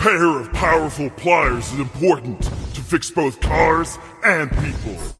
pair of powerful pliers is important to fix both cars and people.